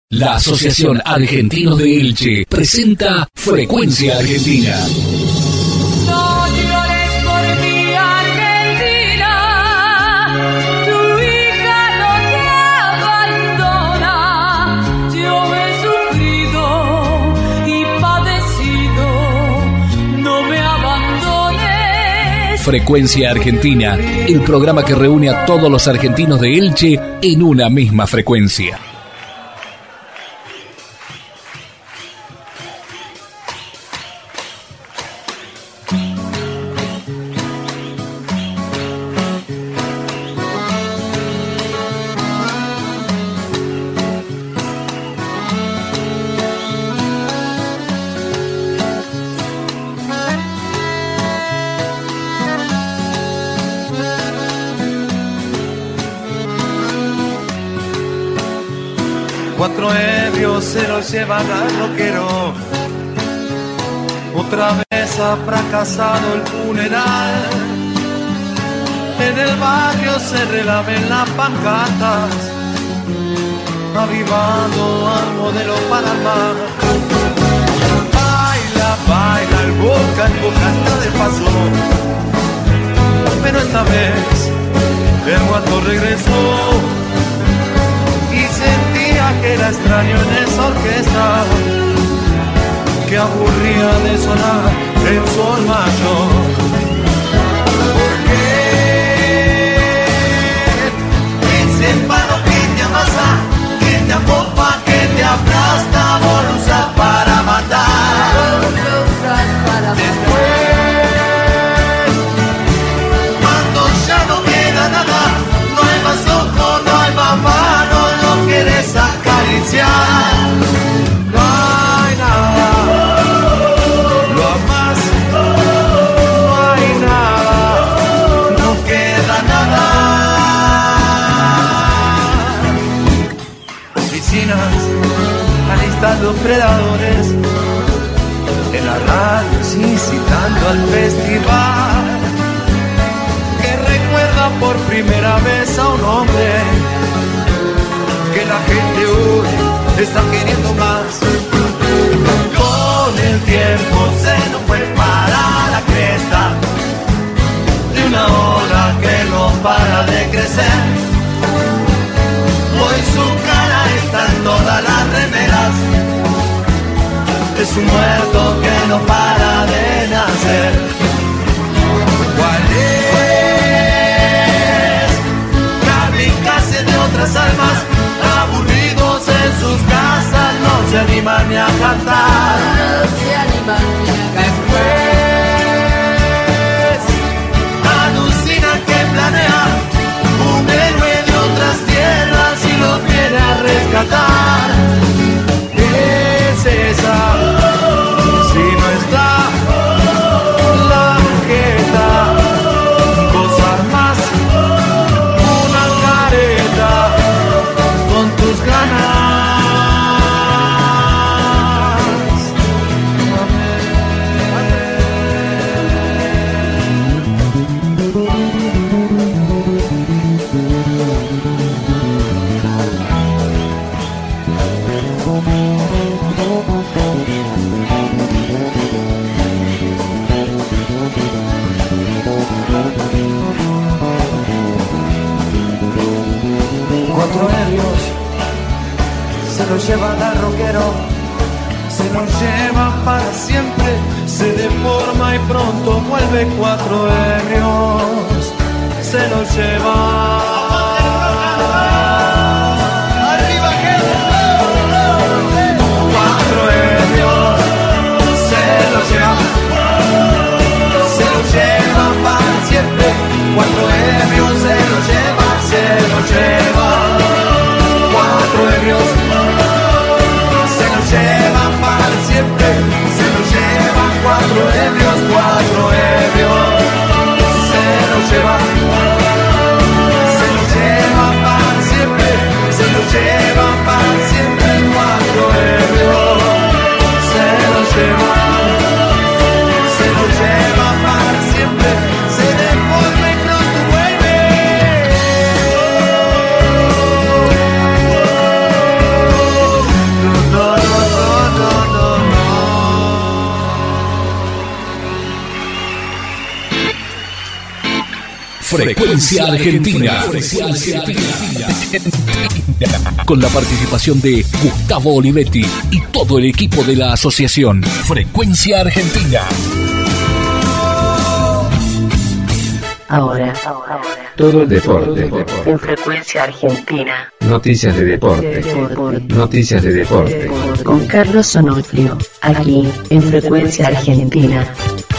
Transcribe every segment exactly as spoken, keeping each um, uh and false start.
La Asociación Argentinos de Elche presenta Frecuencia Argentina. No llores por mi Argentina, tu hija no te abandona. Yo he sufrido y padecido, no me abandones. Frecuencia Argentina, el programa que reúne a todos los argentinos de Elche en una misma frecuencia. Cuatro ebrios se los llevan al roquero. Otra vez ha fracasado el funeral. En el barrio se relaven las pancartas, avivando al modelo para el mar. Baila, baila, el boca en boca está de paso. Pero esta vez el guato regresó y sentía que era extraño en esa orquesta que aburría de sonar en sol mayor. ¿Por qué? Ese palo que te amasa, que te apopa, que te aplasta, vos lo usas para matar. Después, cuando ya no queda nada, no hay más ojo, no hay más mano, no quieres acariciar. No hay nada, lo amas, no hay nada, no queda nada. Oficinas alistando predadores, en la radio incitando al festival, que recuerda por primera vez a un hombre que la gente hoy está queriendo más. Con el tiempo se nos fue para la cresta de una ola que no para de crecer. Hoy su cara está en todas las remeras, es un muerto que no para de nacer. ¿Cuál es? Kamikaze de otras almas, aburridos en sus casas, no se animan ni a cantar. No se animan ni a Después alucinan que planea un héroe de otras tierras y los viene a rescatar. Es esa, si no está la jeta, cosas más, una careta con tus ganas. Cuatro ebrios se los llevan al roquero, se los llevan para siempre, se deforma y pronto vuelve. Cuatro ebrios se los llevan. Cuatro ebrios se los llevan, se los llevan para siempre. Cuatro ebrios se los llevan, se los llevan. Cuatro ebrios se los llevan para siempre, se los llevan. Cuatro ebrios, cuatro ebrios se los llevan, se los llevan. Frecuencia Argentina. Con la participación de Gustavo Olivetti y todo el equipo de la asociación Frecuencia Argentina. Ahora, ahora, todo el deporte en Frecuencia Argentina. Noticias de deporte. Deporte. Noticias de deporte. Con Carlos Onofrio, aquí en Frecuencia Argentina.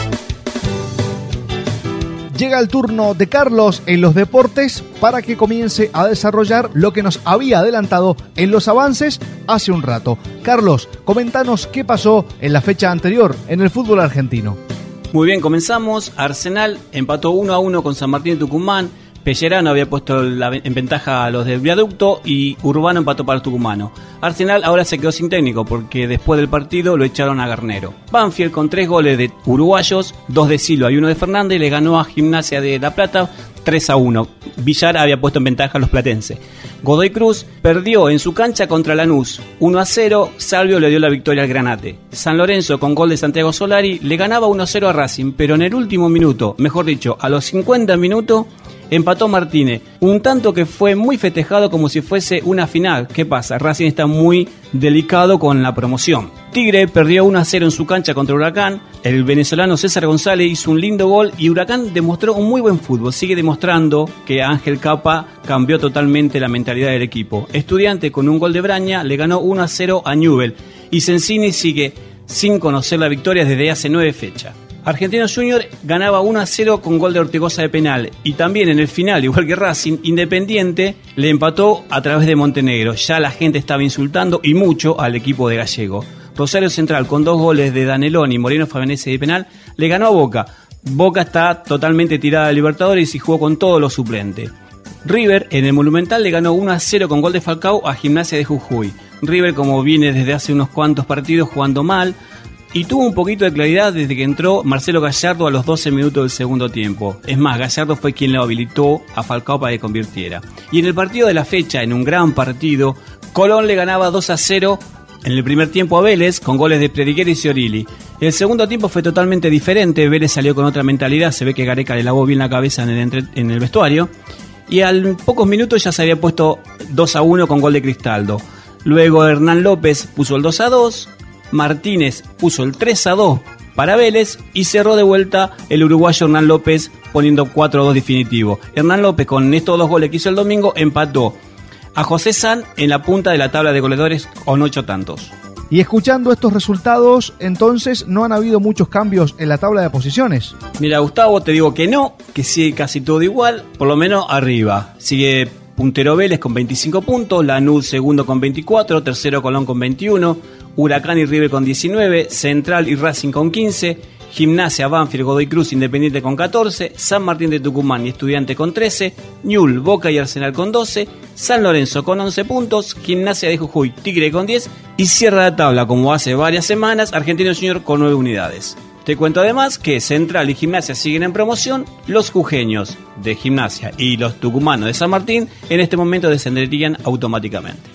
Llega el turno de Carlos en los deportes para que comience a desarrollar lo que nos había adelantado en los avances hace un rato. Carlos, comentanos qué pasó en la fecha anterior en el fútbol argentino. Muy bien, comenzamos. Arsenal empató uno a uno con San Martín de Tucumán. Pellerano había puesto la, en ventaja a los del Viaducto y Urbano empató para el tucumano. Arsenal ahora se quedó sin técnico porque después del partido lo echaron a Garnero. Banfield, con tres goles de uruguayos, dos de Silva y uno de Fernández, le ganó a Gimnasia de La Plata tres a uno. Villar había puesto en ventaja a los platenses. Godoy Cruz perdió en su cancha contra Lanús uno a cero, Salvio le dio la victoria al Granate. San Lorenzo, con gol de Santiago Solari, le ganaba uno a cero a Racing, pero en el último minuto, mejor dicho, a los cincuenta minutos, empató Martínez, un tanto que fue muy festejado como si fuese una final. ¿Qué pasa? Racing está muy delicado con la promoción. Tigre perdió uno a cero en su cancha contra Huracán. El venezolano César González hizo un lindo gol y Huracán demostró un muy buen fútbol. Sigue demostrando que Ángel Capa cambió totalmente la mentalidad del equipo. Estudiante, con un gol de Braña, le ganó uno a cero a Newell. Y Sensini sigue sin conocer la victoria desde hace nueve fechas. Argentinos Junior ganaba uno a cero con gol de Ortigosa de penal. Y también en el final, igual que Racing, Independiente le empató a través de Montenegro. Ya la gente estaba insultando y mucho al equipo de Gallego. Rosario Central, con dos goles de Danelón y Moreno Favanese de penal, le ganó a Boca. Boca está totalmente tirada de Libertadores y jugó con todos los suplentes. River, en el Monumental, le ganó uno a cero con gol de Falcao a Gimnasia de Jujuy. River, como viene desde hace unos cuantos partidos jugando mal, y tuvo un poquito de claridad desde que entró Marcelo Gallardo a los doce minutos del segundo tiempo. Es más, Gallardo fue quien le habilitó a Falcao para que convirtiera. Y en el partido de la fecha, en un gran partido, Colón le ganaba dos a cero en el primer tiempo a Vélez, con goles de Predigueri y Ciorilli. El segundo tiempo fue totalmente diferente. Vélez salió con otra mentalidad. Se ve que Gareca le lavó bien la cabeza en el, entre, en el vestuario. Y al pocos minutos ya se había puesto dos a uno con gol de Cristaldo. Luego Hernán López puso el dos a dos. Martínez puso el tres a dos para Vélez y cerró de vuelta el uruguayo Hernán López poniendo cuatro a dos definitivo. Hernán López, con estos dos goles que hizo el domingo, empató a José San en la punta de la tabla de goleadores con ocho tantos. Y escuchando estos resultados, entonces no han habido muchos cambios en la tabla de posiciones. Mira, Gustavo, te digo que no, que sigue casi todo igual, por lo menos arriba. Sigue puntero Vélez con veinticinco puntos, Lanús segundo con veinticuatro, tercero Colón con veintiuno, Huracán y River con diecinueve, Central y Racing con quince, Gimnasia, Banfield, Godoy Cruz, Independiente con catorce, San Martín de Tucumán y Estudiante con trece, Newell's, Boca y Arsenal con doce, San Lorenzo con once puntos, Gimnasia de Jujuy, Tigre con diez y cierra la tabla, como hace varias semanas, Argentinos Junior con nueve unidades. Te cuento además que Central y Gimnasia siguen en promoción, los jujeños de Gimnasia y los tucumanos de San Martín en este momento descenderían automáticamente.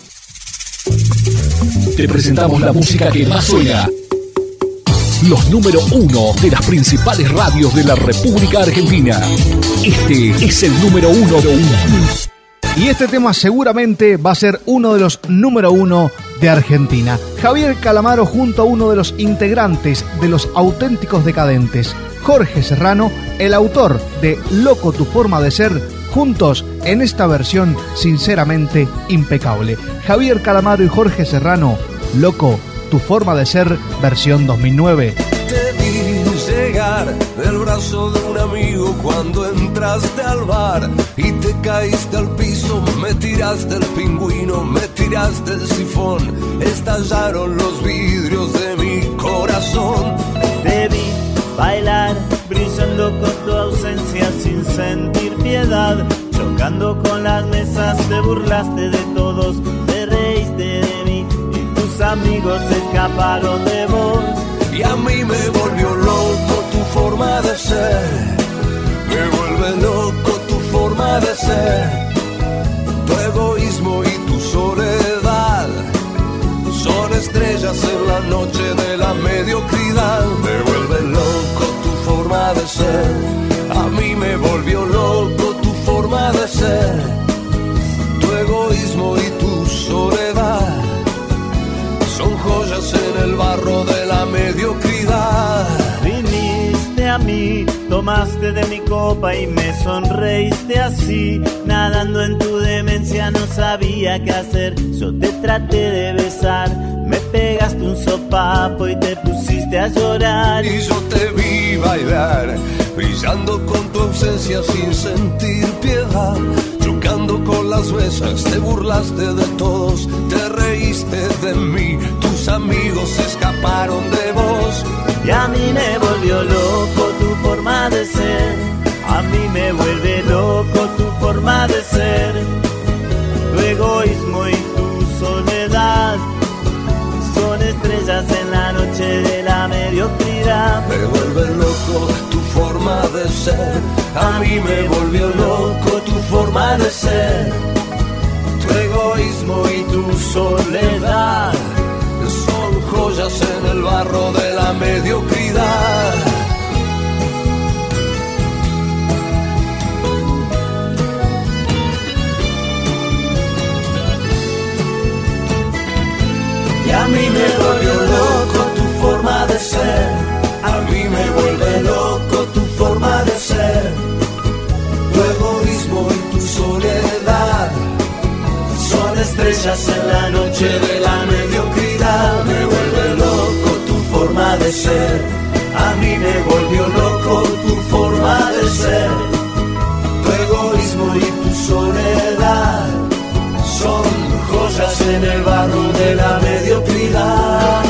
Te presentamos la música que más suena. Los número uno de las principales radios de la República Argentina. Este es el número uno de uno. Y este tema seguramente va a ser uno de los número uno de Argentina. Javier Calamaro junto a uno de los integrantes de Los Auténticos Decadentes, Jorge Serrano, el autor de Loco tu forma de ser, juntos en esta versión sinceramente impecable. Javier Calamaro y Jorge Serrano, Loco tu forma de ser, versión dos mil nueve. Te vi llegar del brazo de un amigo cuando entraste al bar y te caíste al piso, me tiraste el pingüino, me tiraste el sifón, estallaron los vidrios de mi corazón. Te vi bailar, brillando con tu ausencia sin sentir piedad, chocando con las mesas, te burlaste de todos, te reíste de mí y tus amigos escaparon de vos. Y a mí me volvió loco tu forma de ser, me vuelve loco tu forma de ser, tu egoísmo y tu soledad son estrellas en la noche de la mediocridad. Me vuelve loco tu forma de ser, a mí me volvió loco a mí. Tomaste de mi copa y me sonreíste así. Nadando en tu demencia no sabía qué hacer. Yo te traté de besar, me pegaste un sopapo y te pusiste a llorar. Y yo te vi bailar, brillando con tu ausencia sin sentir piedad. Chocando con las mesas, te burlaste de todos, te reíste de mí, tus amigos se escaparon de vos. Y a mí me volvió loco tu forma de ser, a mí me vuelve loco tu forma de ser. Tu egoísmo y tu soledad son estrellas en la noche de la mediocridad. Me vuelve loco tu forma de ser, a mí me volvió loco tu forma de ser. Tu egoísmo y tu soledad son joyas en el barro de la mediocridad. Y a mí me volvió loco tu forma de ser, a mí me vuelve loco tu forma de ser. Tu egoísmo y tu soledad son estrellas en la noche de la mediocridad. Me vuelve loco tu forma de ser, a mí me volvió loco tu forma de ser. Tu egoísmo y tu soledad son joyas en el barro de la mediocridad.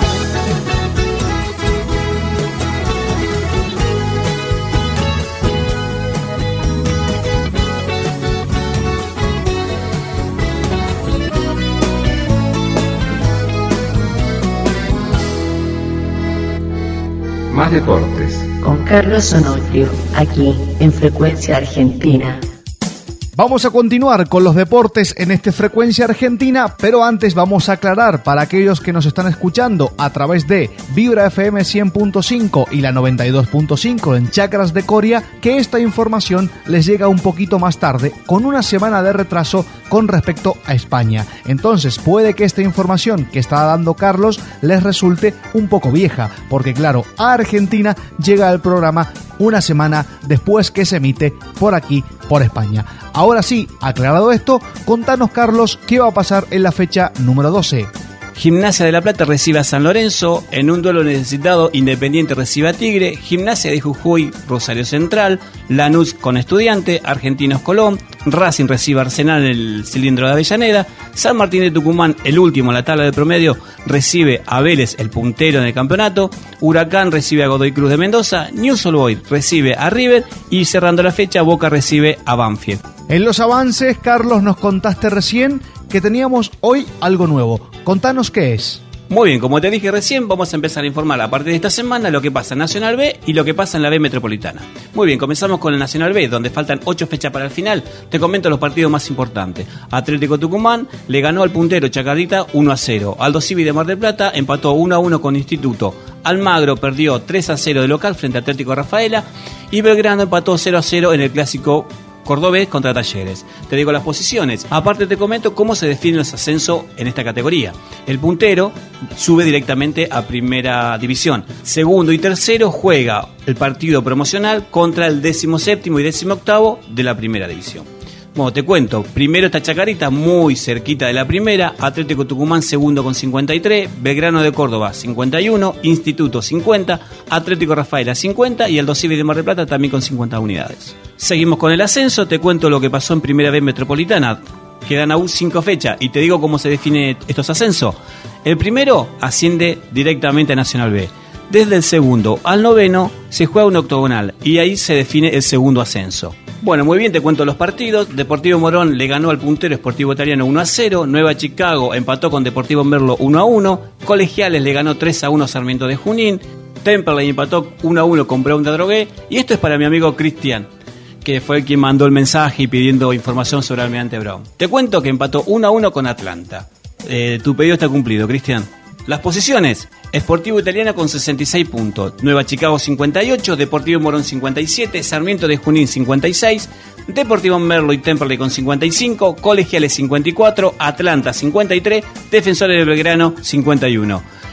Más deportes. Con Carlos Onofrio, aquí en Frecuencia Argentina. Vamos a continuar con los deportes en este Frecuencia Argentina, pero antes vamos a aclarar para aquellos que nos están escuchando a través de Vibra F M cien punto cinco y la noventa y dos punto cinco en Chacras de Coria, que esta información les llega un poquito más tarde, con una semana de retraso con respecto a España. Entonces puede que esta información que está dando Carlos les resulte un poco vieja, porque claro, a Argentina llega el programa una semana después que se emite por aquí, por España. Ahora sí, aclarado esto, contanos, Carlos, qué va a pasar en la fecha número doce. Gimnasia de La Plata recibe a San Lorenzo, en un duelo necesitado Independiente recibe a Tigre, Gimnasia de Jujuy, Rosario Central, Lanús con Estudiante, Argentinos Colón, Racing recibe a Arsenal en el Cilindro de Avellaneda, San Martín de Tucumán, el último en la tabla de promedio, recibe a Vélez, el puntero en el campeonato, Huracán recibe a Godoy Cruz de Mendoza, Newell's Old Boys recibe a River y cerrando la fecha Boca recibe a Banfield. En los avances, Carlos, nos contaste recién que teníamos hoy algo nuevo. Contanos qué es. Muy bien, como te dije recién, vamos a empezar a informar a partir de esta semana lo que pasa en Nacional B y lo que pasa en la B Metropolitana. Muy bien, comenzamos con el Nacional B, donde faltan ocho fechas para el final. Te comento los partidos más importantes. Atlético Tucumán le ganó al puntero Chacarita uno a cero. Aldo Civi de Mar del Plata empató uno a uno con Instituto. Almagro perdió tres a cero de local frente a Atlético Rafaela. Y Belgrano empató cero a cero en el clásico cordobés contra Talleres. Te digo las posiciones. Aparte te comento cómo se definen los ascensos en esta categoría. El puntero sube directamente a primera división. Segundo y tercero juega el partido promocional contra el décimo séptimo y décimo octavo de la primera división. Bueno, te cuento, primero está Chacarita, muy cerquita de la primera, Atlético Tucumán segundo con cincuenta y tres, Belgrano de Córdoba cincuenta y uno, Instituto cincuenta, Atlético Rafaela cincuenta y Aldo Civi de Mar del Plata también con cincuenta unidades. Seguimos con el ascenso, te cuento lo que pasó en Primera B Metropolitana, quedan aún cinco fechas y te digo cómo se define estos ascensos. El primero asciende directamente a Nacional B. Desde el segundo al noveno se juega un octogonal y ahí se define el segundo ascenso. Bueno, muy bien, te cuento los partidos. Deportivo Morón le ganó al puntero Sportivo Italiano uno a cero. Nueva Chicago empató con Deportivo Merlo uno a uno. Colegiales le ganó tres a uno a Sarmiento de Junín. Temperley empató uno a uno con Brown de Adrogué. Y esto es para mi amigo Cristian, que fue quien mandó el mensaje y pidiendo información sobre Almirante Brown. Te cuento que empató uno a uno con Atlanta. Eh, tu pedido está cumplido, Cristian. Las posiciones: Sportivo Italiano con sesenta y seis puntos, Nueva Chicago cincuenta y ocho, Deportivo Morón cincuenta y siete, Sarmiento de Junín cincuenta y seis, Deportivo Merlo y Temperley con cincuenta y cinco, Colegiales cincuenta y cuatro, Atlanta cincuenta y tres, Defensores de Belgrano cincuenta y uno.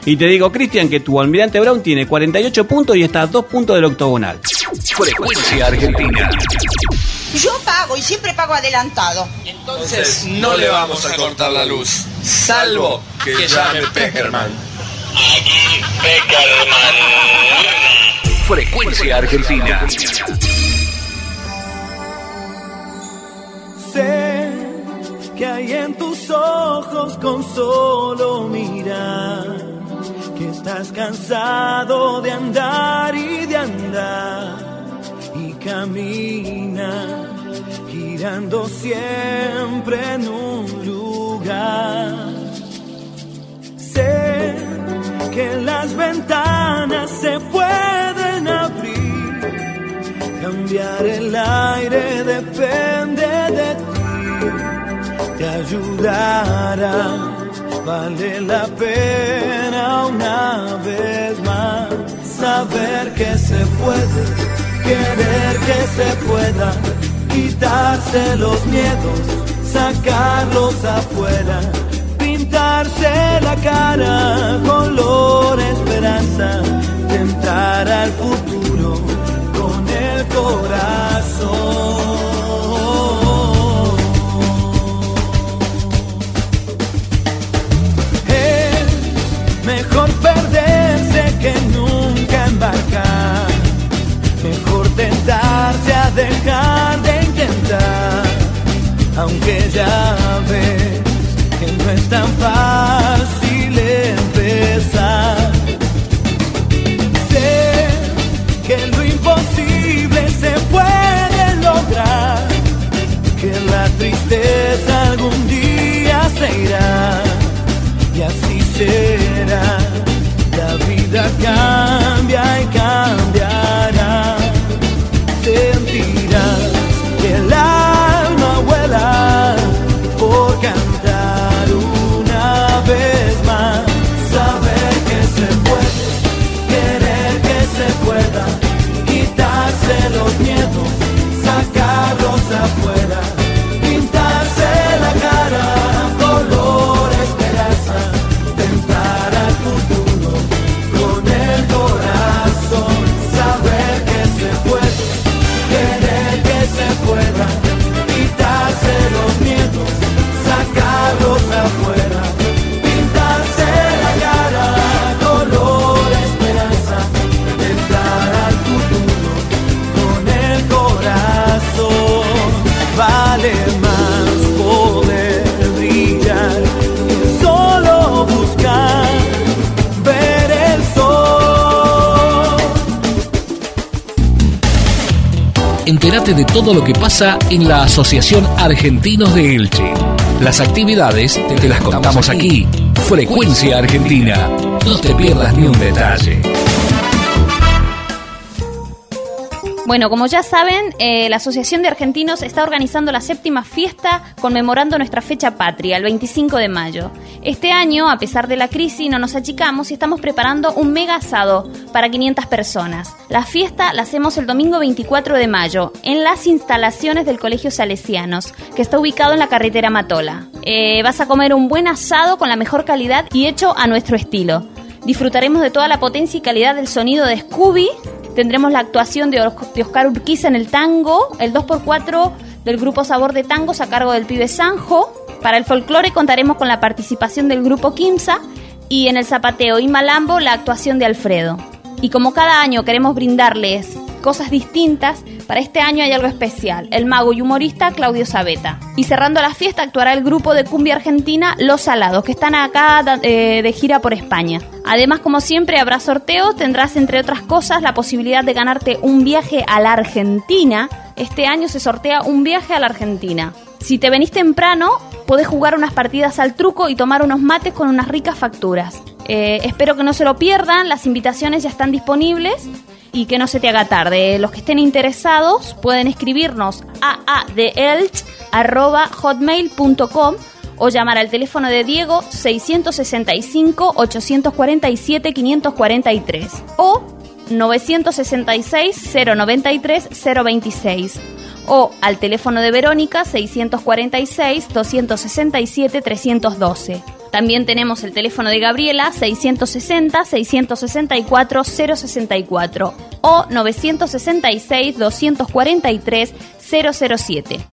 Y te digo, Cristian, que tu Almirante Brown tiene cuarenta y ocho puntos y está a dos puntos del octogonal. Frecuencia Argentina. Yo pago y siempre pago adelantado. Entonces no le vamos a cortar la luz, salvo que, que llame Peckerman. Aquí Peckerman. Frecuencia Argentina. Sé que hay en tus ojos con solo mirar, que estás cansado de andar y de andar, y camina girando siempre en un lugar. Sé que las ventanas se pueden abrir, cambiar el aire depende de ti, te ayudará, vale la pena una vez más saber que se puede, querer que se pueda, quitarse los miedos, sacarlos afuera, pintarse la cara color esperanza, de entrar al futuro con el corazón. Es mejor perderse que nunca embarcar, mejor tentarse a dejar de intentar, aunque ya ves que no es tan fácil empezar. Sé que lo imposible se puede lograr, que la tristeza algún día se irá, y así será. La vida cambia y cambiará. Sentirás que el alma vuela por cantar una vez más. Saber que se puede, querer que se pueda, quitarse los miedos, sacarlos afuera, pintarse la cara color esperanza, tentar al futuro con el corazón. Saber que se puede, querer que se pueda, quitarse los miedos, sacarlos afuera, pintarse la cara color esperanza, tentar al futuro con el corazón. Vale más poder brillar que solo buscar ver el sol. Entérate de todo lo que pasa en la Asociación Argentinos de Elche. Las actividades te las contamos aquí. Frecuencia Argentina. No te pierdas ni un detalle. Bueno, como ya saben, eh, la Asociación de Argentinos está organizando la séptima fiesta conmemorando nuestra fecha patria, el veinticinco de mayo. Este año, a pesar de la crisis, no nos achicamos y estamos preparando un mega asado para quinientas personas. La fiesta la hacemos el domingo veinticuatro de mayo en las instalaciones del Colegio Salesianos, que está ubicado en la carretera Matola. Eh, vas a comer un buen asado con la mejor calidad y hecho a nuestro estilo. Disfrutaremos de toda la potencia y calidad del sonido de Scooby. Tendremos la actuación de Oscar Urquiza en el tango, el dos por cuatro del grupo Sabor de Tangos a cargo del pibe Sanjo. Para el folclore contaremos con la participación del grupo Quimsa y en el zapateo y malambo la actuación de Alfredo. Y como cada año queremos brindarles cosas distintas, para este año hay algo especial, el mago y humorista Claudio Sabeta. Y cerrando la fiesta actuará el grupo de cumbia argentina Los Salados, que están acá eh, de gira por España. Además, como siempre, habrá sorteos, tendrás entre otras cosas la posibilidad de ganarte un viaje a la Argentina. Este año se sortea un viaje a la Argentina. Si te venís temprano, podés jugar unas partidas al truco y tomar unos mates con unas ricas facturas. Eh, espero que no se lo pierdan, las invitaciones ya están disponibles y que no se te haga tarde. Los que estén interesados pueden escribirnos a aadelch arroba hotmail punto com o llamar al teléfono de Diego seiscientos sesenta y cinco, ochocientos cuarenta y siete, quinientos cuarenta y tres o novecientos sesenta y seis, cero noventa y tres, cero veintiséis o al teléfono de Verónica seiscientos cuarenta y seis, doscientos sesenta y siete, trescientos doce. También tenemos el teléfono de Gabriela, seiscientos sesenta, seiscientos sesenta y cuatro, cero sesenta y cuatro o novecientos sesenta y seis, doscientos cuarenta y tres, cero cero siete.